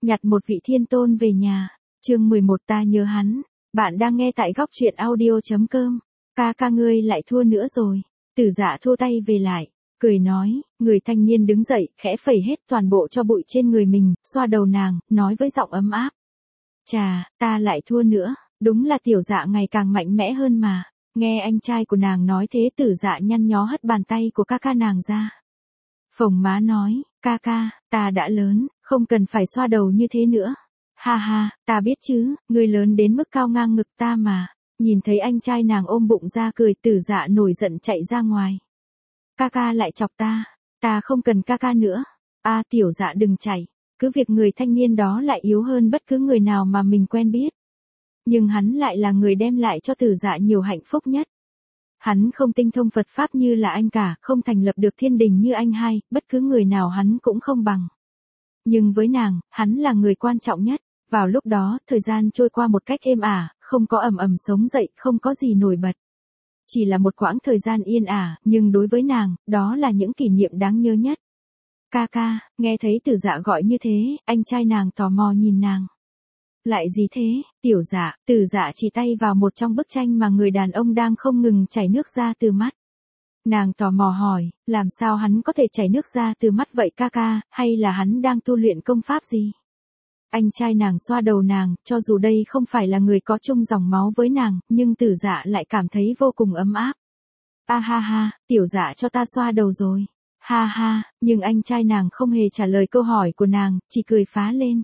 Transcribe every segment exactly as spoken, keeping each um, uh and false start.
Nhặt một vị thiên tôn về nhà. Chương mười một ta nhớ hắn. Bạn đang nghe tại góc truyện audio chấm com. Ca ca ngươi lại thua nữa rồi. Tử Dạ thua tay về lại, cười nói, người thanh niên đứng dậy, khẽ phẩy hết toàn bộ cho bụi trên người mình, xoa đầu nàng, nói với giọng ấm áp. Chà, ta lại thua nữa, đúng là Tiểu Dạ ngày càng mạnh mẽ hơn mà. Nghe anh trai của nàng nói thế, Tử Dạ nhăn nhó hất bàn tay của ca ca nàng ra. Phồng má nói, ca ca, ta đã lớn, không cần phải xoa đầu như thế nữa. Ha ha, ta biết chứ, ngươi lớn đến mức cao ngang ngực ta mà. Nhìn thấy anh trai nàng ôm bụng ra cười, Tử Dạ nổi giận chạy ra ngoài. Ca ca lại chọc ta, ta không cần ca ca nữa. A à, Tiểu Dạ đừng chạy, cứ việc người thanh niên đó lại yếu hơn bất cứ người nào mà mình quen biết. Nhưng hắn lại là người đem lại cho Tử Dạ nhiều hạnh phúc nhất. Hắn không tinh thông Phật Pháp như là anh cả, không thành lập được thiên đình như anh hai, bất cứ người nào hắn cũng không bằng. Nhưng với nàng, hắn là người quan trọng nhất. Vào lúc đó, thời gian trôi qua một cách êm ả, không có ầm ầm sống dậy, không có gì nổi bật. Chỉ là một quãng thời gian yên ả, nhưng đối với nàng, đó là những kỷ niệm đáng nhớ nhất. Ca ca, nghe thấy Tử Dạ gọi như thế, anh trai nàng tò mò nhìn nàng. Lại gì thế, Tiểu Dạ? Tử Dạ chỉ tay vào một trong bức tranh mà người đàn ông đang không ngừng chảy nước ra từ mắt. Nàng tò mò hỏi, làm sao hắn có thể chảy nước ra từ mắt vậy ca ca, hay là hắn đang tu luyện công pháp gì? Anh trai nàng xoa đầu nàng, cho dù đây không phải là người có chung dòng máu với nàng, nhưng Tử Dạ lại cảm thấy vô cùng ấm áp. A ha ha, Tiểu Dạ cho ta xoa đầu rồi. Ha ha, nhưng anh trai nàng không hề trả lời câu hỏi của nàng, chỉ cười phá lên.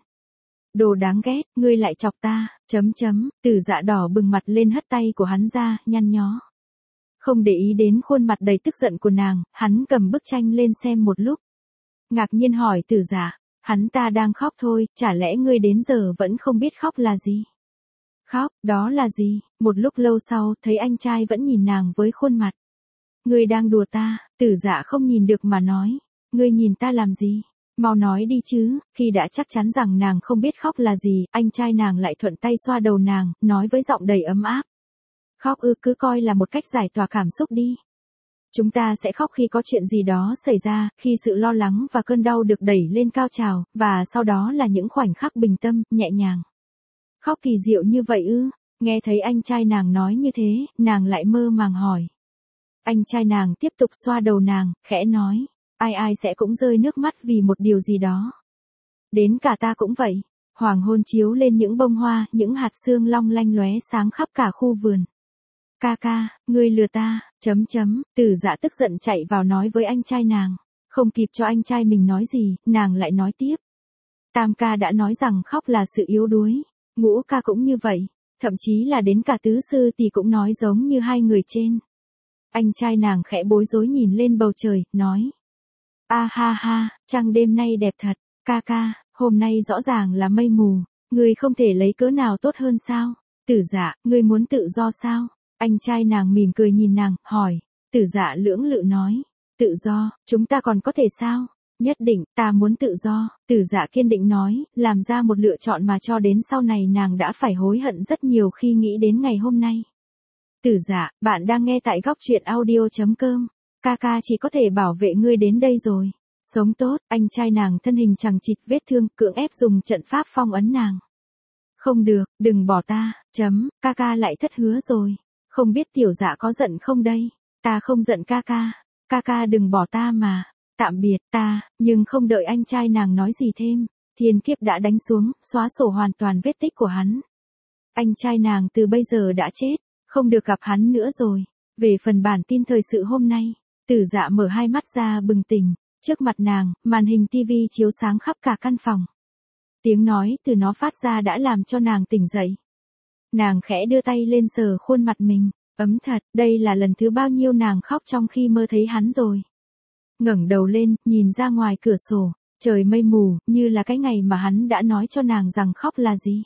Đồ đáng ghét, ngươi lại chọc ta, chấm chấm, Tử Dạ đỏ bừng mặt lên hất tay của hắn ra, nhăn nhó. Không để ý đến khuôn mặt đầy tức giận của nàng, hắn cầm bức tranh lên xem một lúc. Ngạc nhiên hỏi Tử Dạ, hắn ta đang khóc thôi, chả lẽ ngươi đến giờ vẫn không biết khóc là gì? Khóc, đó là gì? Một lúc lâu sau, thấy anh trai vẫn nhìn nàng với khuôn mặt. Ngươi đang đùa ta, Tử Dạ không nhìn được mà nói. Ngươi nhìn ta làm gì? Mau nói đi chứ. Khi đã chắc chắn rằng nàng không biết khóc là gì, anh trai nàng lại thuận tay xoa đầu nàng, nói với giọng đầy ấm áp. Khóc ư, cứ coi là một cách giải tỏa cảm xúc đi. Chúng ta sẽ khóc khi có chuyện gì đó xảy ra, khi sự lo lắng và cơn đau được đẩy lên cao trào, và sau đó là những khoảnh khắc bình tâm, nhẹ nhàng. Khóc kỳ diệu như vậy ư? Nghe thấy anh trai nàng nói như thế, nàng lại mơ màng hỏi. Anh trai nàng tiếp tục xoa đầu nàng, khẽ nói, ai ai sẽ cũng rơi nước mắt vì một điều gì đó. Đến cả ta cũng vậy. Hoàng hôn chiếu lên những bông hoa, những hạt sương long lanh lóe sáng khắp cả khu vườn. Ca ca, ngươi lừa ta, chấm chấm, Tử Dạ tức giận chạy vào nói với anh trai nàng. Không kịp cho anh trai mình nói gì, nàng lại nói tiếp. Tam ca đã nói rằng khóc là sự yếu đuối, ngũ ca cũng như vậy, thậm chí là đến cả tứ sư thì cũng nói giống như hai người trên. Anh trai nàng khẽ bối rối nhìn lên bầu trời, nói. A ha ha, trăng đêm nay đẹp thật, ca ca, hôm nay rõ ràng là mây mù, ngươi không thể lấy cớ nào tốt hơn sao? Tử Dạ, ngươi muốn tự do sao? Anh trai nàng mỉm cười nhìn nàng, hỏi. Tử Dạ lưỡng lự nói. Tự do, chúng ta còn có thể sao? Nhất định, ta muốn tự do. Tử Dạ kiên định nói, làm ra một lựa chọn mà cho đến sau này nàng đã phải hối hận rất nhiều khi nghĩ đến ngày hôm nay. Tử Dạ, bạn đang nghe tại góc truyện audio chấm com. Ca ca chỉ có thể bảo vệ ngươi đến đây rồi. Sống tốt, anh trai nàng thân hình chằng chịt vết thương, cưỡng ép dùng trận pháp phong ấn nàng. Không được, đừng bỏ ta, chấm, ca ca lại thất hứa rồi. Không biết Tiểu Dạ có giận không đây? Ta không giận ca ca, ca ca đừng bỏ ta mà. Tạm biệt ta, nhưng không đợi anh trai nàng nói gì thêm, thiên kiếp đã đánh xuống, xóa sổ hoàn toàn vết tích của hắn. Anh trai nàng từ bây giờ đã chết, không được gặp hắn nữa rồi. Về phần bản tin thời sự hôm nay, Tử Dạ mở hai mắt ra bừng tỉnh, trước mặt nàng, màn hình tivi chiếu sáng khắp cả căn phòng. Tiếng nói từ nó phát ra đã làm cho nàng tỉnh dậy. Nàng khẽ đưa tay lên sờ khuôn mặt mình, ấm thật, đây là lần thứ bao nhiêu nàng khóc trong khi mơ thấy hắn rồi. Ngẩng đầu lên, nhìn ra ngoài cửa sổ, trời mây mù, như là cái ngày mà hắn đã nói cho nàng rằng khóc là gì.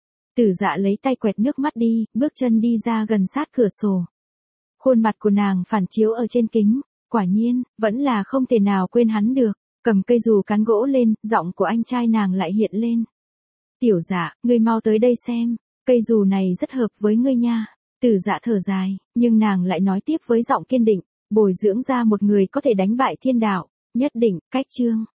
Tử Dạ lấy tay quẹt nước mắt đi, bước chân đi ra gần sát cửa sổ. Khuôn mặt của nàng phản chiếu ở trên kính, quả nhiên, vẫn là không thể nào quên hắn được. Cầm cây dù cán gỗ lên, giọng của anh trai nàng lại hiện lên. Tiểu Dạ, ngươi mau tới đây xem, cây dù này rất hợp với ngươi nha. Tử Dạ thở dài, nhưng nàng lại nói tiếp với giọng kiên định, bồi dưỡng ra một người có thể đánh bại thiên đạo, nhất định, cách chương.